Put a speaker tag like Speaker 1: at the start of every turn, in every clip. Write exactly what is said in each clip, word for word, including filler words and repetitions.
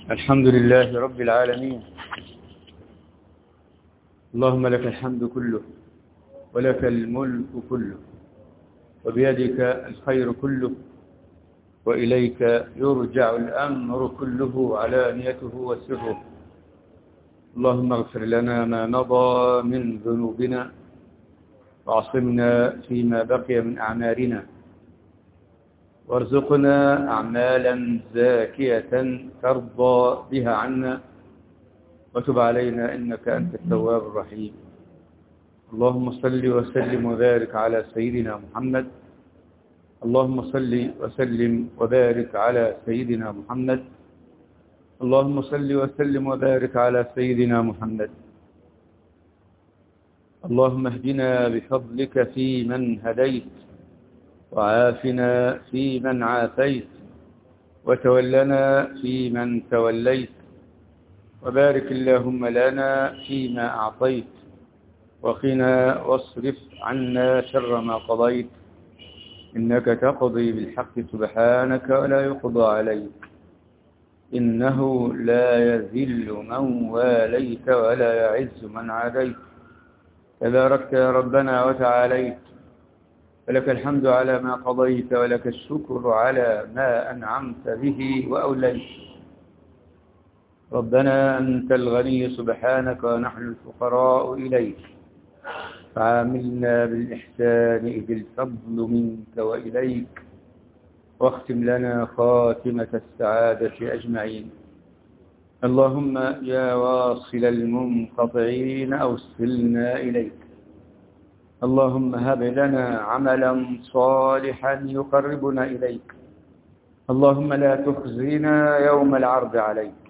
Speaker 1: الحمد لله رب العالمين. اللهم لك الحمد كله ولك الملك كله وبيدك الخير كله وإليك يرجع الأمر كله علانيته وسره. اللهم اغفر لنا ما مضى من ذنوبنا وعصمنا فيما بقي من أعمالنا وارزقنا أعمالا زاكية ترضى بها عنا وتب علينا إنك أنت التواب الرحيم. اللهم صل وسلم وبارك على سيدنا محمد. اللهم صل وسلم وبارك على سيدنا محمد. اللهم صل وسلم وبارك على سيدنا محمد. اللهم اهدنا بفضلك في من هديت وعافنا في من عافيت وتولنا في من توليت وبارك اللهم لنا فيما أعطيت وقنا واصرف عنا شر ما قضيت إنك تقضي بالحق سبحانك ولا يقضى عليك إنه لا يذل من واليت ولا يعز من عاديت تباركت يا ربنا وتعاليت فلك الحمد على ما قضيت ولك الشكر على ما أنعمت به وأوليت. ربنا أنت الغني سبحانك ونحن الفقراء إليك فعاملنا بالإحسان إذ الفضل منك وإليك واختم لنا خاتمة السعادة أجمعين. اللهم يا واصل المنقطعين أوصلنا إليك. اللهم هب لنا عملا صالحا يقربنا إليك. اللهم لا تخزنا يوم العرض عليك.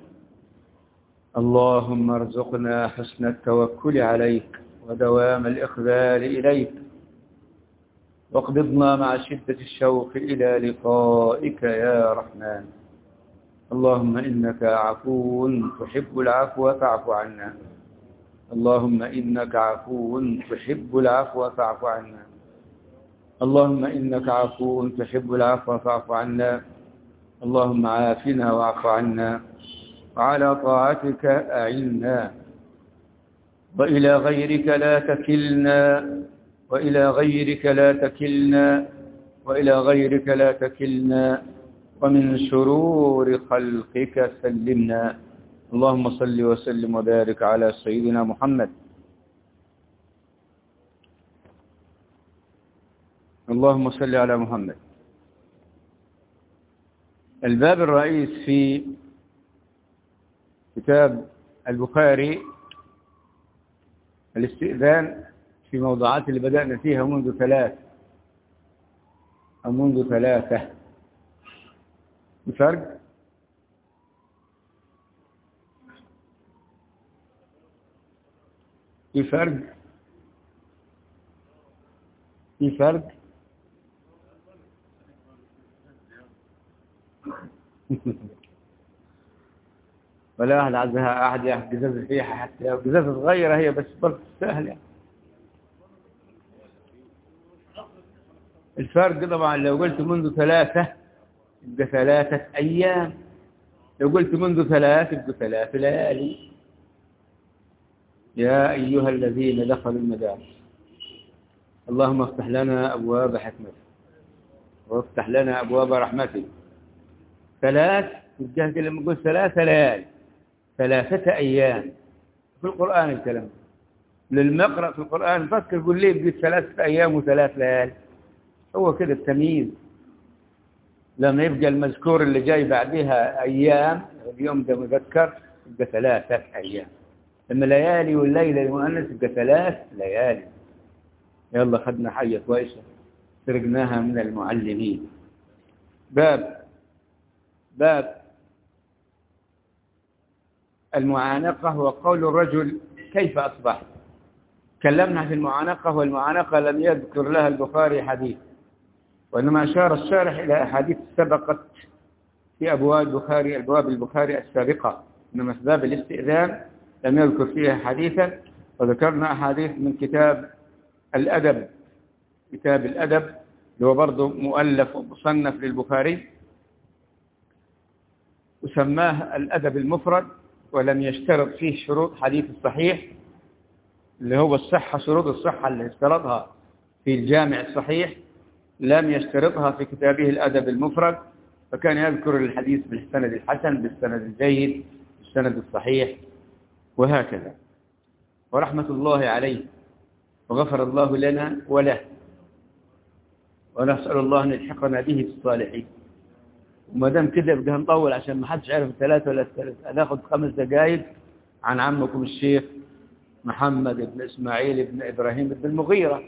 Speaker 1: اللهم ارزقنا حسن التوكل عليك ودوام الإقبال إليك واقبضنا مع شدة الشوق إلى لقائك يا رحمن. اللهم إنك عفو تحب العفو فاعف عنا. اللهم إنك عفو تحب العفو فاعف عنا. اللهم إنك عفو تحب العفو فاعف عنا. اللهم عافنا واعف عنا وعلى طاعتك أعنا وإلى غيرك لا تكلنا وإلى غيرك لا تكلنا وإلى غيرك لا تكلنا ومن شرور خلقك سلمنا. اللهم صل وسلم وبارك على سيدنا محمد. اللهم صل على محمد. الباب الرئيس في كتاب البخاري الاستئذان في موضوعات اللي بدأنا فيها منذ ثلاث أو منذ ثلاثة بفرق في فرق في فرق ولا أحد عزها أحد ياخد جزاز الريحة حتى جزاز صغيرة هي بس برضه سهلة. الفرق طبعا لو قلت منذ ثلاثة يبقى ثلاثة أيام، لو قلت منذ ثلاث يبقى ثلاث ليالي. يا أيها الذين دخلوا المدارس اللهم افتح لنا أبواب حكمتك وافتح لنا أبواب رحمتك. ثلاث الجهد لما قلت ثلاثة ليالي ثلاثة أيام في القرآن الكلام للمقرأ في القرآن فكر قل لي بقيت ثلاثة أيام وثلاث ليالي. هو كده التمييز لما يبقى المذكور اللي جاي بعدها أيام اليوم ده مذكر يبقى ثلاثة أيام. لما ليالي والليلة المؤنث يبقى ثلاث ليالي. يلا خدنا حاجة كويسة سرقناها من المعلمين. باب باب المعانقة وقول الرجل كيف أصبحت. تكلمنا في المعانقة والمعانقة لم يذكر لها البخاري حديث وإنما أشار الشارح إلى أحاديث سبقت في أبواب البخاري أبواب البخاري السابقة. إنما في باب الاستئذان لم يذكر فيها حديثا وذكرنا أحاديث من كتاب الأدب كتاب الأدب اللي هو برضه مؤلف ومصنف للبخاري وسماه الأدب المفرد، ولم يشترط فيه شروط حديث الصحيح اللي هو الصحة، شروط الصحة اللي اشترطها في الجامع الصحيح لم يشترطها في كتابه الأدب المفرد، فكان يذكر الحديث بالسند الحسن، بالسند الجيد، بالسند الصحيح، وهكذا. ورحمة الله عليه، وغفر الله لنا وله، ونسأل الله أن يلحقنا به في الصالحين. وما دام كده بدنا نطول عشان ما حدش عارف ثلاثة ولا ثلاثة، هناخد خمس دقائق عن عمكم الشيخ محمد بن إسماعيل بن إبراهيم بن المغيرة.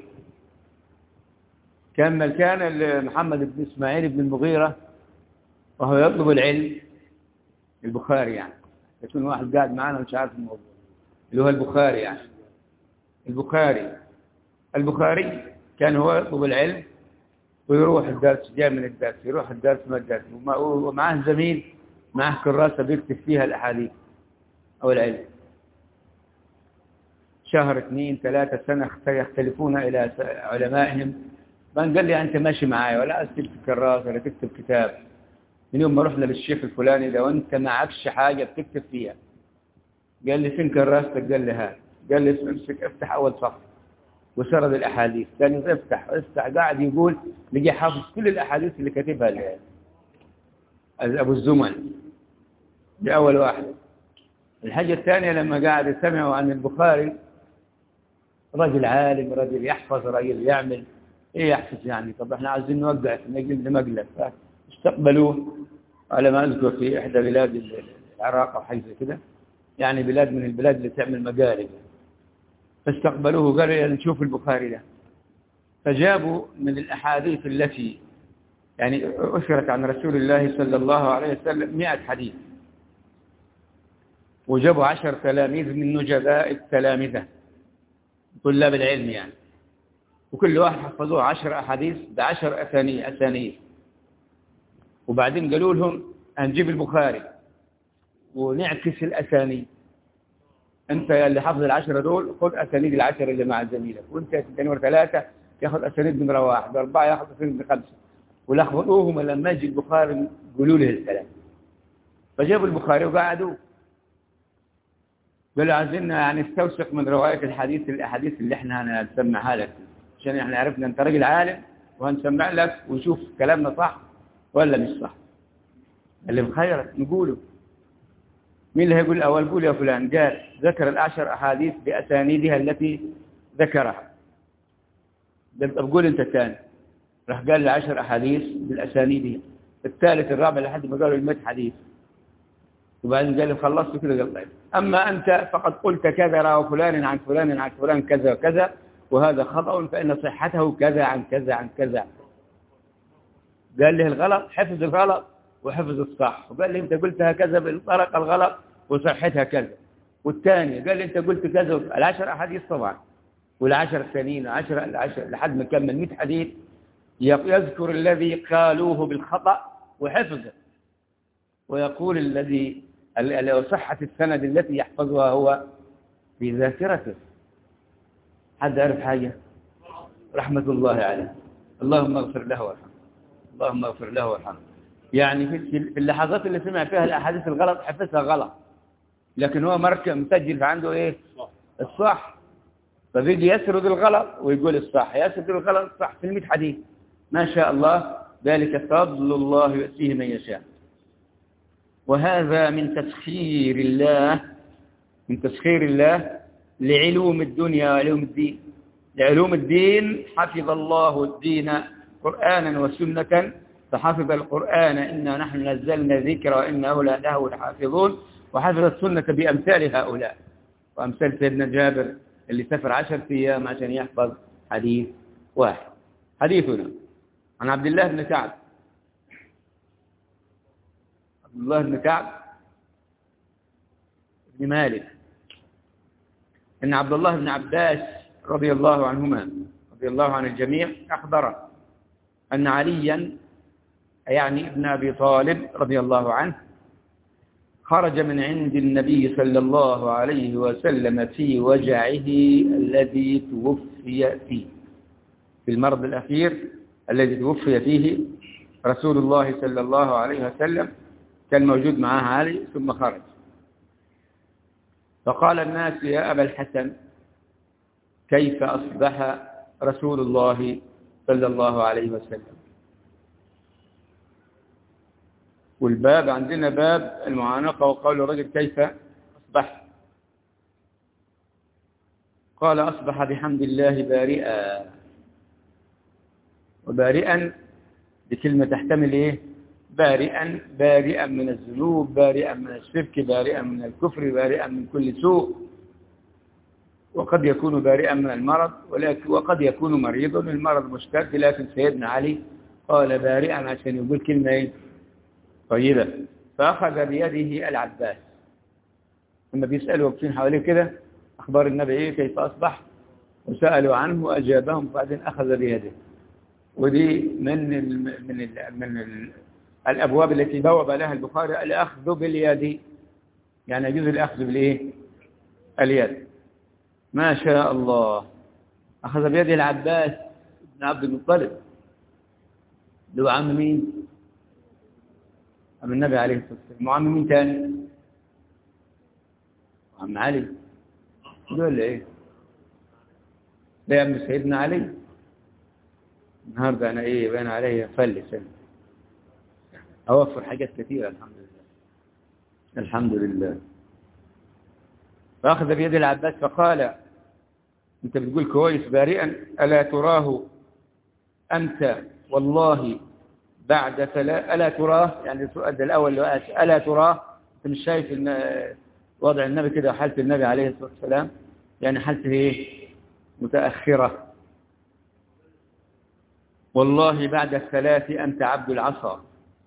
Speaker 1: كان كان محمد بن إسماعيل بن المغيرة وهو يطلب العلم، البخاري يعني، يكون واحد قاعد معنا مش عارف الموضوع، اللي هو البخاري يعني، البخاري البخاري كان هو يطلب العلم ويروح الدرس، جاء من الدرس يروح الدرس ما الدرس، ومعه زميل معه كراسة بيكتب فيها الأحاديث أو العلم. شهر اثنين ثلاثة سنة يختلفون إلى علمائهم، من قال لي أنت ماشي معايا ولا تكتب كراسة ولا تكتب كتاب؟ من يوم ما رحنا للشيخ الفلاني ده وأنت معكش حاجة بتكتب فيها. قال لي فين كراستك؟ قال لي ها. قال لي امسك افتح أول صف وسرد الأحاديث. قال لي افتح افتح، قاعد يقول لقي حافظ كل الأحاديث اللي كاتبها أبو الزمن. دي أول واحد. الحاجة الثانية لما قاعد يسمعوا عن البخاري، رجل عالم، رجل يحفظ، رجل يعمل ايه يحفظ يعني؟ طب احنا عايزين نوقع في نجل مقلب، فاستقبلوه على ما اذكر في احدى بلاد العراق او حاجه زي كده، يعني بلاد من البلاد اللي تعمل مقالب. فاستقبلوه قالوا يعني نشوف البخاري ده. فجابوا من الاحاديث التي يعني أثرت عن رسول الله صلى الله عليه وسلم مئة حديث، وجابوا عشر تلاميذ من نجباء التلامذة طلاب العلم يعني، وكل واحد حفظوه عشر أحاديث بعشر أسانيد أسانيد. وبعدين قالوا لهم هنجيب البخاري ونعكس الأسانيد، أنت اللي حفظ العشرة دول خذ أسانيد العشرة اللي مع زميلك، وأنت تنور ثلاثة ياخذ أسانيد نمرة واحد، أربعة ياخذ أسانيد من خمسة، ولخبطوهم لما يجي البخاري قولوا له الكلام. فجابوا البخاري وقعدوا قالوا عايزين يعني نستوثق من رواية الحديث الأحاديث اللي احنا هنسمعها لك، عشان احنا عرفنا انت راجل عالم وهنسمع لك ونشوف كلامنا صح ولا مش صح. اللي بخيرك نقوله. مين اللي هيقول اول؟ قول يا فلان. قال ذكر العشر احاديث باسانيدها التي ذكرها. طب قول انت الثاني. راح قال لي عشر احاديث بالاسانيد، الثالث الرابع لحد ما قالوا المئة حديث. وبعدين قال لي خلصت كده. قال طيب اما انت فقد قلت كذا روى فلان عن فلان عن فلان كذا وكذا، وهذا خطأ فإن صحته كذا عن كذا عن كذا. قال له الغلط، حفظ الغلط وحفظ الصح. وقال لي انت قلت هكذا بالطرق الغلط وصحتها كذا. والثاني قال لي انت قلت كذا. العشر احاديث طبعا، والعشر الثانيين عشر العشر لحد ما كمل مئة حديث، يذكر الذي قالوه بالخطأ وحفظه، ويقول الذي صحة السند التي يحفظها هو في ذاكرته. حد عرف حاجة؟ رحمة الله عليه، اللهم اغفر له وارحمه، اللهم اغفر له وارحمه. يعني في اللحظات اللي سمع فيها الأحاديث الغلط حفظها غلط، لكن هو مركب مسجل عنده ايه؟ الصح. فبيجي يسرد الغلط ويقول الصح، يسرد الغلط الصح في المئة حديث. ما شاء الله، ذلك فضل الله يؤتيه من يشاء. وهذا من تسخير الله، من تسخير الله لعلوم الدنيا وعلوم الدين. لعلوم الدين حفظ الله الدين قرآنا وسنة، فحفظ القرآن إنا نحن نزلنا ذكر وإنه له لحافظون، وحفظ السنة بأمثال هؤلاء، وأمثال سيدنا جابر اللي سافر عشر أيام عشان يحفظ حديث واحد. حديثنا عن عبد الله بن كعب. عبد الله بن كعب بن مالك إن عبد الله بن عباس رضي الله عنهما رضي الله عن الجميع أخبر أن عليا يعني ابن أبي طالب رضي الله عنه خرج من عند النبي صلى الله عليه وسلم في وجعه الذي توفي فيه، في المرض الأخير الذي توفي فيه رسول الله صلى الله عليه وسلم. كان موجود معاه علي ثم خرج. فقال الناس يا أبا الحسن كيف أصبح رسول الله صلى الله عليه وسلم؟ والباب عندنا باب المعانقة وقول الرجل كيف أصبح؟ قال أصبح بحمد الله بارئا. وبارئا بكلمة تحتمل إيه؟ بارئا بارئا من الذنوب، بارئا من الشرك، بارئا من الكفر، بارئا من كل سوء. وقد يكون بارئا من المرض، ولكن وقد يكون مريض المرض مشتد، لكن سيدنا علي قال بارئا عشان يقول كلمة إيه؟ طيبة. فأخذ بيده العباس لما بيسألوا وقفين حواليه كده أخبار النبي إيه كيف أصبح، وسألوا عنه وأجابهم، وبعدين أخذ بيده. ودي من ال من ال من ال الأبواب التي بوب لها البخاري الأخذ باليد، يعني يجوز الأخذ بالإيه؟ اليد. ما شاء الله. أخذ بيد العباس بن عبد المطلب اللي هو عم مين؟ عم النبي عليه الصلاة والسلام. وعم مين تاني؟ عم علي. دول إيه؟ ده يا ابن سيدنا علي. النهارده أنا إيه بين علي فلس أوفر حاجات كثيرة. الحمد لله الحمد لله. فأخذ بيد العباس فقال أنت بتقول كويس بارئا، ألا تراه أنت والله بعد ثلاث، ألا تراه يعني السؤال الأول اللي ألا تراه، أنت مش شايف إن وضع النبي كده وحالة النبي عليه الصلاة والسلام يعني حالته إيه؟ متأخرة. والله بعد الثلاث أنت عبد العصا.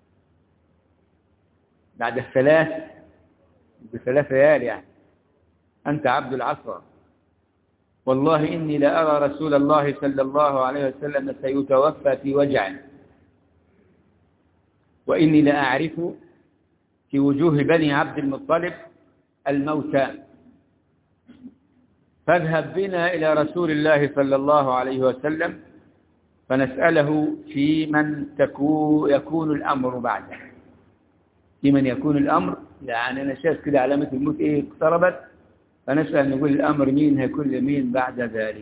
Speaker 1: بعد الثلاث بثلاث ليال يعني أنت عبد العصا. والله إني لأرى رسول الله صلى الله عليه وسلم سيتوفى في وجع، وإني لأعرف في وجوه بني عبد المطلب الموتى، فاذهب بنا إلى رسول الله صلى الله عليه وسلم فنسأله في من يكون الأمر بعده. في من يكون الأمر يعني أنا شايف كده علامة الموت إيه اقتربت، فنسأل نقول الأمر مين هيكون لمين بعد ذلك.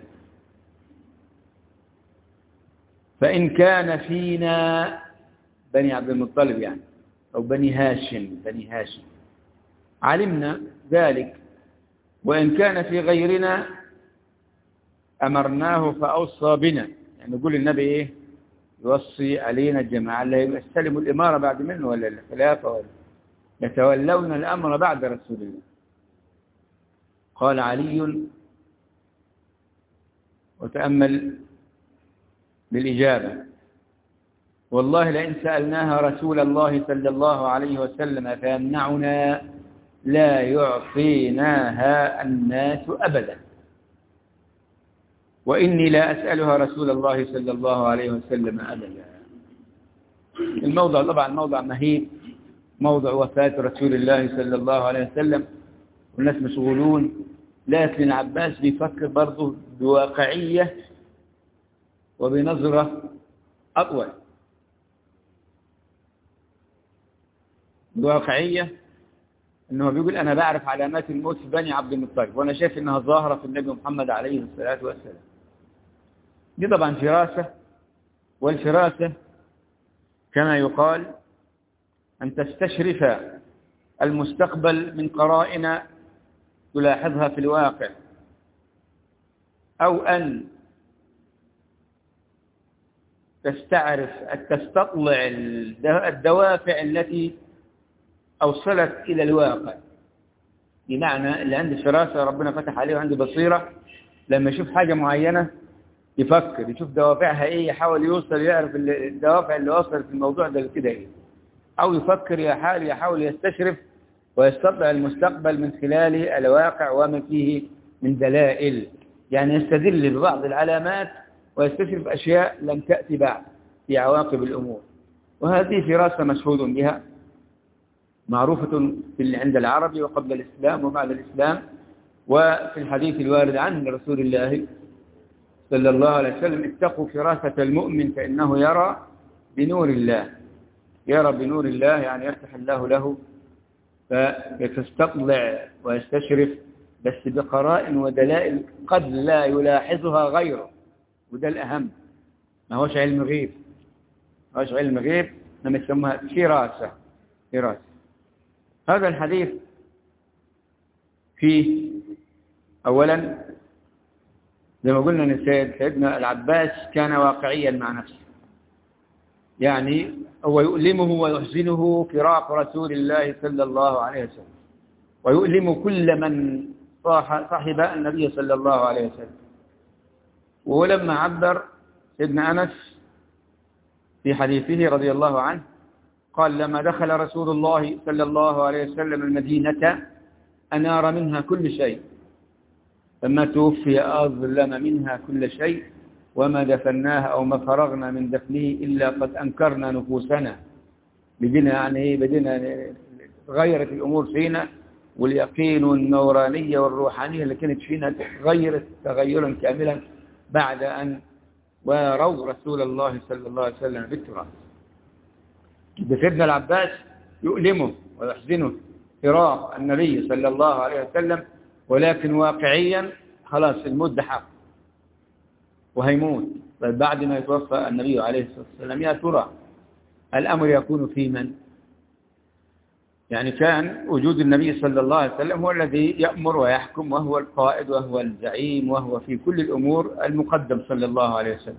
Speaker 1: فإن كان فينا بني عبد المطلب يعني أو بني هاشم بني هاشم علمنا ذلك، وإن كان في غيرنا أمرناه فأوصى بنا، يعني نقول النبي إيه يوصي علينا الجماعة اللي يستلموا الإمارة بعد منه ولا الخلافة ولا يتولون الأمر بعد رسول الله. قال علي وتأمل بالإجابة والله لئن سألناها رسول الله صلى الله عليه وسلم فيمنعنا لا يعطيناها الناس أبدا، وإني لا أسألها رسول الله صلى الله عليه وسلم أبدا. الموضع طبعا موضع مهيب، موضع وفاة رسول الله صلى الله عليه وسلم والناس مشغولون، لكن عباس بيفكر برضه بواقعية وبنظرة أطول. بواقعية إنه بيقول أنا بعرف علامات الموت في بني عبد المطلب، وأنا شايف إنها ظاهرة في النبي محمد عليه الصلاة والسلام. دي طبعا فراسة، والفراسة كما يقال أن تستشرف المستقبل من قرائن تلاحظها في الواقع، أو أن تستعرف تستطلع الدوافع التي أوصلت إلى الواقع. بمعنى اللي عنده فراسة ربنا فتح عليه وعنده بصيرة، لما يشوف حاجة معينة يفكر يشوف دوافعها إيه، يحاول يوصل يعرف الدوافع اللي وصلت في الموضوع ده كده إيه، أو يفكر يحاول يحاول يستشرف ويستطلع المستقبل من خلال الواقع وما فيه من دلائل، يعني يستدل ببعض العلامات ويستشرف أشياء لم تأتي بعد في عواقب الأمور. وهذه فراسة مشهود بها معروفة في عند العرب وقبل الإسلام وبعد الإسلام، وفي الحديث الوارد عن رسول الله صلى الله عليه وسلم اتقوا فراسة المؤمن فإنه يرى بنور الله. يرى بنور الله يعني يفتح الله له فيستطلع ويستشرف، بس بقرائن ودلائل قد لا يلاحظها غيره، وده الأهم. ما هوش علم غيب، ما هوش علم غيب، لما يسموها فراسة. فراسة. هذا الحديث فيه أولا زي ما قلنا أن سيدنا العباس كان واقعيا مع نفسه، يعني هو يؤلمه ويحزنه فراق رسول الله صلى الله عليه وسلم، ويؤلم كل من صاحب النبي صلى الله عليه وسلم. ولما عبر سيدنا أنس في حديثه رضي الله عنه قال: لما دخل رسول الله صلى الله عليه وسلم المدينة أنار منها كل شيء، لما توفي أظلم منها كل شيء، وما دفناها أو ما فرغنا من دفنه إلا قد أنكرنا نفوسنا. بدنا يعني بدنا غيرت الأمور فينا، واليقين والنورانية والروحانية اللي كانت فينا تغيرت تغيرا كاملا بعد أن وروا رسول الله صلى الله عليه وسلم بالتراب. سيدنا العباس يؤلمه ويحزنه فراق النبي صلى الله عليه وسلم، ولكن واقعيا خلاص الموت ده حق وهيموت. طيب بعد ما يتوفى النبي عليه الصلاة والسلام يا ترى الأمر يكون في من؟ يعني كان وجود النبي صلى الله عليه وسلم هو الذي يأمر ويحكم، وهو القائد وهو الزعيم وهو في كل الأمور المقدم صلى الله عليه وسلم.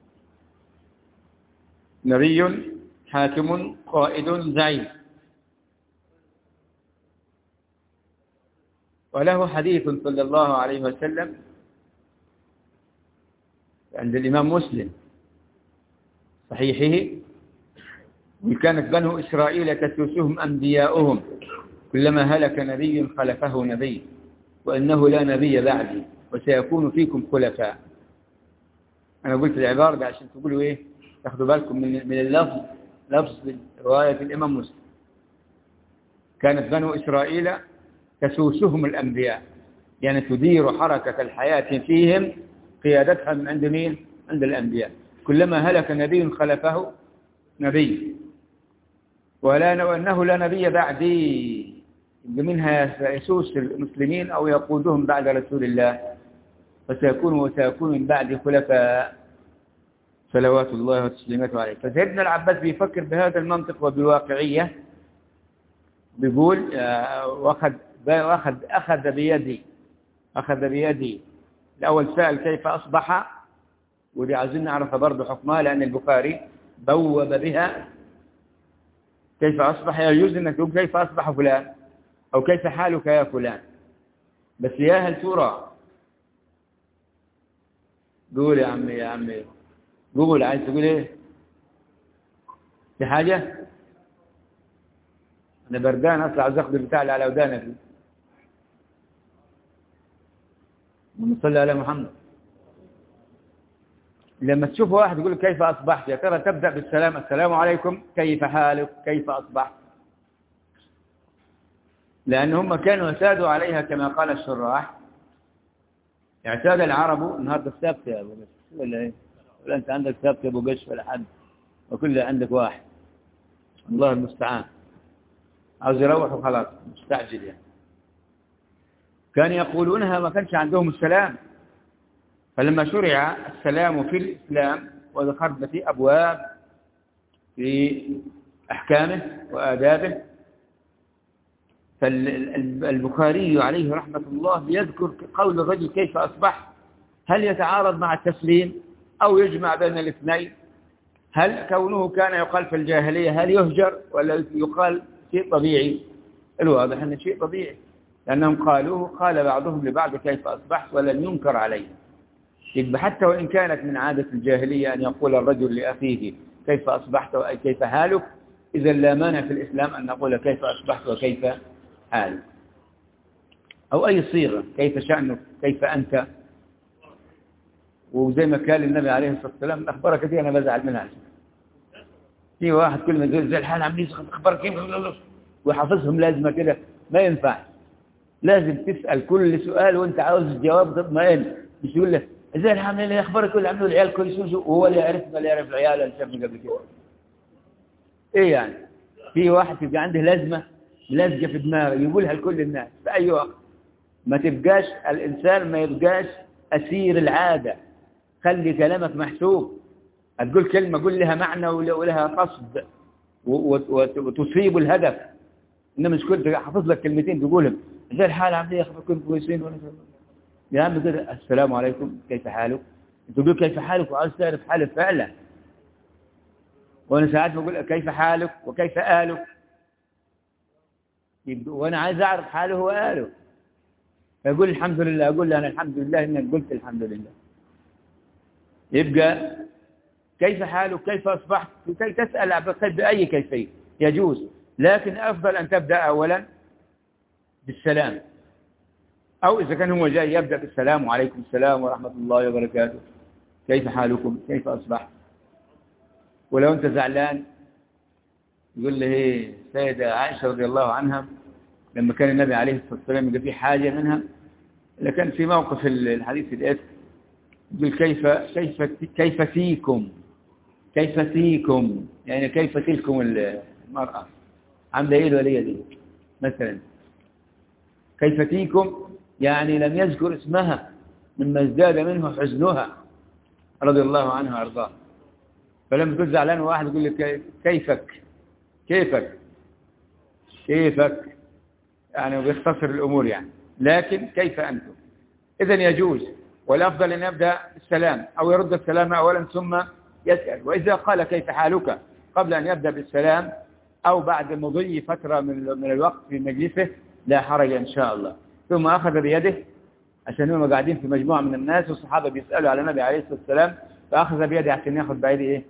Speaker 1: نبي حاكم قائد زعيم. وله حديث صلى الله عليه وسلم عند الإمام مسلم صحيحه: وكانت بنو إسرائيل تسوسهم أنبياؤهم، كلما هلك نبي خلفه نبي، وإنه لا نبي بعدي وسيكون فيكم خلفاء. أنا قلت العبارة ده عشان تقولوا إيه، تاخدوا بالكم من من اللفظ، لفظ رواية الإمام مسلم. كانت بنو إسرائيل تسوسهم الأنبياء، يعني تدير حركة الحياة فيهم قيادتها من عند مين؟ عند الأنبياء. كلما هلك نبي خلفه نبي، ولا وأنه لا نبي بعدي، منها يسوس المسلمين أو يقودهم بعد رسول الله، فسيكون وسيكون من بعد خلفاء صلوات الله وتسليماته عليه. فسيدنا العباس بيفكر بهذا المنطق وبواقعية، بيقول واخذ واخذ أخذ بيدي أخذ بيدي الأول سأل كيف أصبح، ودي عايزين نعرف برضه حكمها، لأن البخاري بوب بها كيف أصبح. يجوز أنك تقول كيف أصبح فلان أو كيف حالك يا فلان، بس يا هل ترى، قول يا عمي يا عمي قول، عايز تقول إيه؟ في حاجة؟ أنا بردان أطلع أخذ البتاع اللي على ودانك. نصلي على محمد. لما تشوف واحد يقول كيف أصبحت، يا ترى تبدأ بالسلام: السلام عليكم، كيف حالك، كيف أصبحت؟ لأن هم كانوا اعتادوا عليها كما قال الشراح. اعتاد العرب النهارده السبت يا أبو قش ولا إيه؟ ولا أنت عندك سبت يا أبو قش ولا حد، وكل عندك واحد، الله المستعان، عاوز يروح وخلاص مستعجل يعني. كانوا يقولونها ما كانش عندهم السلام، فلما شرع السلام في الإسلام ودخلنا في أبواب في أحكامه وآدابه، فالبخاري عليه رحمة الله يذكر قول الرجل كيف أصبح، هل يتعارض مع التسليم أو يجمع بين الاثنين؟ هل كونه كان يقال في الجاهلية هل يهجر ولا يقال شيء طبيعي؟ الواضح أنه شيء طبيعي، لأنهم قالوه، قال بعضهم لبعض كيف أصبحت ولن ينكر عليه. يبقى حتى وإن كانت من عادة الجاهلية أن يقول الرجل لأخيه كيف أصبحت أي كيف حالك، إذا لا مانع في الإسلام أن نقول كيف أصبحت وكيف حالك، أو أي صيغة، كيف شأنك، كيف أنت. وزي ما قال النبي عليه الصلاة والسلام: أخبارك دي أنا بزعل منها. في واحد كل ما يقول زي الحال عم يسخن أخبارك كيف ويحافظهم لازمة كده، ما ينفع. لازم تسأل كل سؤال وانت عاوز الجواب تطمئن، مش يقول لك زي الحال عاملين ايه اخبارك، كل عاملين العيال كويسين، وهو اللي يعرف ما اللي يعرف العيال اللي شافني قبل كده. إيه يعني؟ في واحد يبقى عنده لازمة لازقة في دماغه يقولها لكل الناس في أي وقت. ما تبقاش الإنسان ما يبقاش أسير العادة. خلي كلامك محسوب. هتقول كلمة قول لها معنى ولها قصد وتصيب الهدف. إنما مش كنت حافظ لك كلمتين تقولهم زي الحال عامل ايه كنتم كويسين ولا يا عم كده السلام عليكم كيف حالك. تقول كيف حالك وعاوز تعرف حالك فعلا. وانا ساعات بقول كيف حالك وكيف آلك وانا عايز اعرف حاله وآله. فيقول الحمد لله اقول له انا الحمد لله انك قلت الحمد لله. يبقى كيف حالك كيف اصبحت وكي تسأل بأي كيفية يجوز. لكن افضل ان تبدأ اولا بالسلام. أو إذا كان هو جاي يبدأ بالسلام وعليكم السلام ورحمة الله وبركاته كيف حالكم كيف أصبحت. ولو أنت زعلان يقول له هي سيدة عائشة رضي الله عنها لما كان النبي عليه الصلاة والسلام يقول في حاجة منها لكن في موقف الحديث الإثم يقول كيف كيف كيف فيكم كيف فيكم يعني كيف تلكم المرأة عاملة إيه الولية دي مثلا. كيف فيكم يعني لم يذكر اسمها مما ازداد منه حزنها رضي الله عنها وارضاه. فلما تكون زعلان واحد يقول لك كيفك كيفك كيفك يعني بيختصر الامور يعني. لكن كيف انتم اذا يجوز. والافضل ان يبدا بالسلام او يرد السلام اولا ثم يسال. واذا قال كيف حالك قبل ان يبدا بالسلام او بعد مضي فتره من من الوقت في مجلسه لا حرج ان شاء الله. ثم أخذ بيده عشان هم قاعدين في مجموعة من الناس والصحابة بيسألوا على النبي عليه الصلاة والسلام فأخذ بيده عشان ياخذ بيده إيه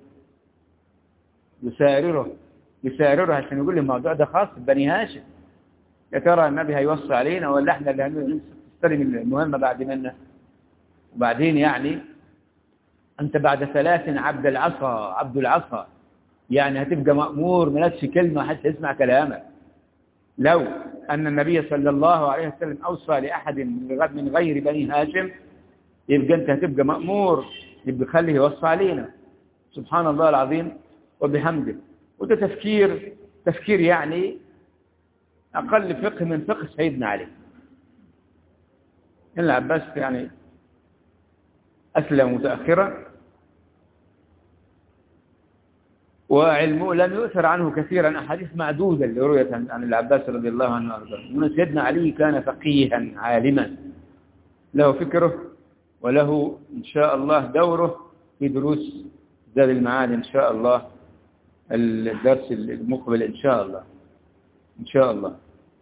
Speaker 1: يسارره يسارره عشان يقول لي الموضوع ده خاص بني هاشم. يا ترى النبي هيوصي علينا ولا احنا اللي هنستلم المهمة بعد منا. وبعدين يعني أنت بعد ثلاث عبد العصا عبد العصا يعني هتبقى مأمور ملكش كلمة حتى يسمع كلامك. لو أن النبي صلى الله عليه وسلم أوصى لأحد من غير بني هاشم يبقى أنت هتبقى مأمور يبقى خليه يوصى علينا. سبحان الله العظيم وبحمده. وده تفكير تفكير يعني أقل فقه من فقه سيدنا علي. إن العباس يعني أسلم متأخرا وعلمه لم يؤثر عنه كثيرا أحاديث معدودة اللي رويت عن العباس رضي الله عنه وارضاه. من سيدنا علي كان فقيها عالما له فكره وله إن شاء الله دوره في دروس زاد المعاد إن شاء الله الدرس المقبل إن شاء الله إن شاء الله.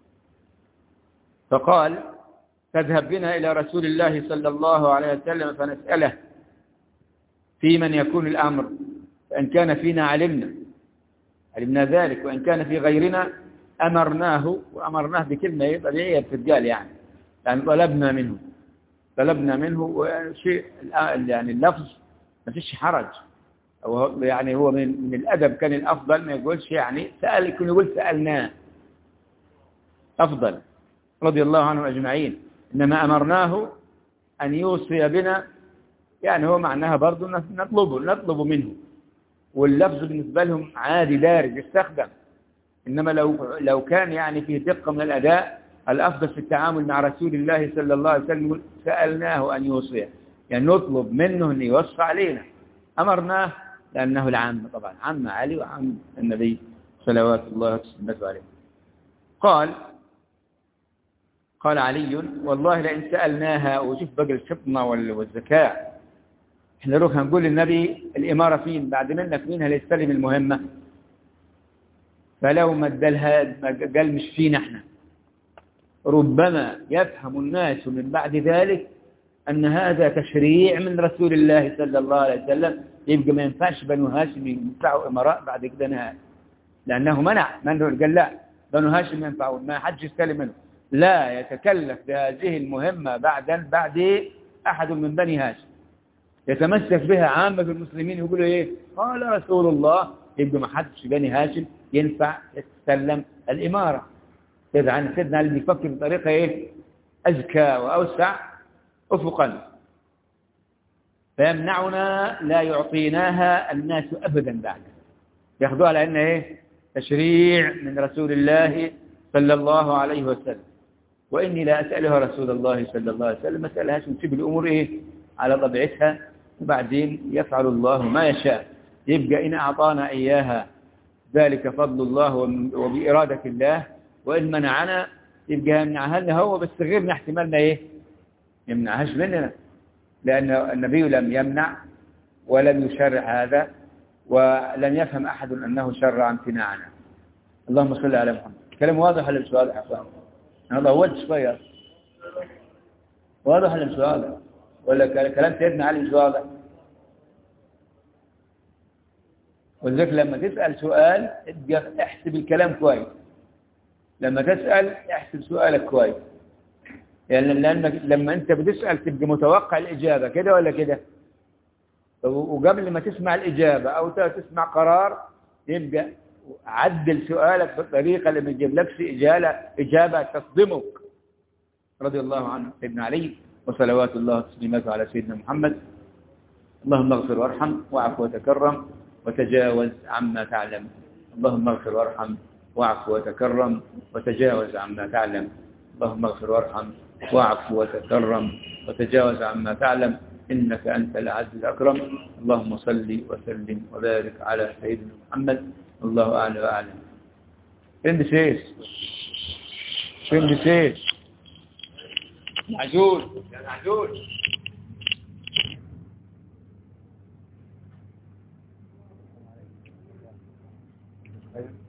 Speaker 1: فقال تذهب بنا إلى رسول الله صلى الله عليه وسلم فنسأله في من يكون الأمر فإن كان فينا علمنا علمنا ذلك وإن كان في غيرنا أمرناه. وأمرناه بكلمة طبيعية بتتقال يعني يعني طلبنا منه طلبنا منه وشيء يعني اللفظ ما فيش حرج. أو يعني هو من, من الأدب كان الأفضل ما يقولش يعني سأل يكون يقول سألناه أفضل رضي الله عنهم أجمعين. إنما أمرناه أن يوصي بنا يعني هو معناها برضو نطلبه نطلب منه. واللفظ بالنسبة لهم عادي دارج يستخدم. إنما لو لو كان يعني فيه دقة من الأداء الأفضل في التعامل مع رسول الله صلى الله عليه وسلم سألناه أن يوصيه يعني نطلب منه أن يوصي علينا. أمرناه لأنه العام طبعا عم علي وعم النبي صلوات الله وسلامه عليه. قال قال علي والله لئن سألناها وشوف بقى الفطنة والذكاء احنا نروح هنقول للنبي الإمارة فين بعد منك مين هيستلم المهمة. فلو ما ادالها قال مش فينا احنا ربما يفهم الناس من بعد ذلك أن هذا تشريع من رسول الله صلى الله عليه وسلم يبقى ما ينفعش بنو هاشم ينفعوا إمراء بعد كده نهاية. لأنه منع منه قال لا بنو هاشم ينفعون ما حدش يستلم منه. لا يتكلف بهذه المهمة بعد بعد أحد من بني هاشم يتمسك بها عامة المسلمين يقولوا إيه قال رسول الله يبقى ما حدش بني هاشم ينفع يتسلم الإمارة. إذا عن سيدنا اللي بيفكر بطريقة إيه أذكى وأوسع أفقا فيمنعنا لا يعطيناها الناس أبدا بعد ياخذوها على أنها إيه تشريع من رسول الله صلى الله عليه وسلم. وإني لا أسألها رسول الله صلى الله عليه وسلم، أسألهاش ونسيب الأمور إيه على طبيعتها، وبعدين يفعل الله ما يشاء. يبقى إن أعطانا إياها ذلك فضل الله وبإرادة الله، وإن منعنا يبقى يمنعها لنا هو، بس غيرنا احتمالنا إيه يمنعهاش مننا، لأن النبي لم يمنع ولم يشرع هذا، ولن يفهم أحد أنه شرع امتناعنا. اللهم صل على محمد. كلام واضح ولا مش واضح يا أخوان؟ أنا ضوجت شوية. واضح ولا مش واضح؟ ولا كلام سيدنا علي مش واضح؟ ولذلك لما تسأل سؤال احسب الكلام كويس. لما تسأل احسب سؤالك كويس، يعني لأنك لما أنت بتسأل تبقى متوقع الإجابة كده ولا كده، وقبل ما تسمع الإجابة أو تسمع قرار يبقى عدل سؤالك بالطريقة اللي ما تجيبلكش إجابة إجابة تصدمك. رضي الله عنه سيدنا علي، وصلوات الله وتسليماته على سيدنا محمد. اللهم اغفر وارحم واعف وتكرم وتجاوز عما تعلم. اللهم اغفر وارحم واعف وتكرم وتجاوز عما تعلم. اللهم اغفر وارحم واعف وتكرم وتجاوز عما تعلم، إنك أنت العز الأكرم. اللهم صل وسلم وبارك على سيدنا محمد. الله أعلى وأعلم. فين بسيس فين بسيس معجول يا معجول.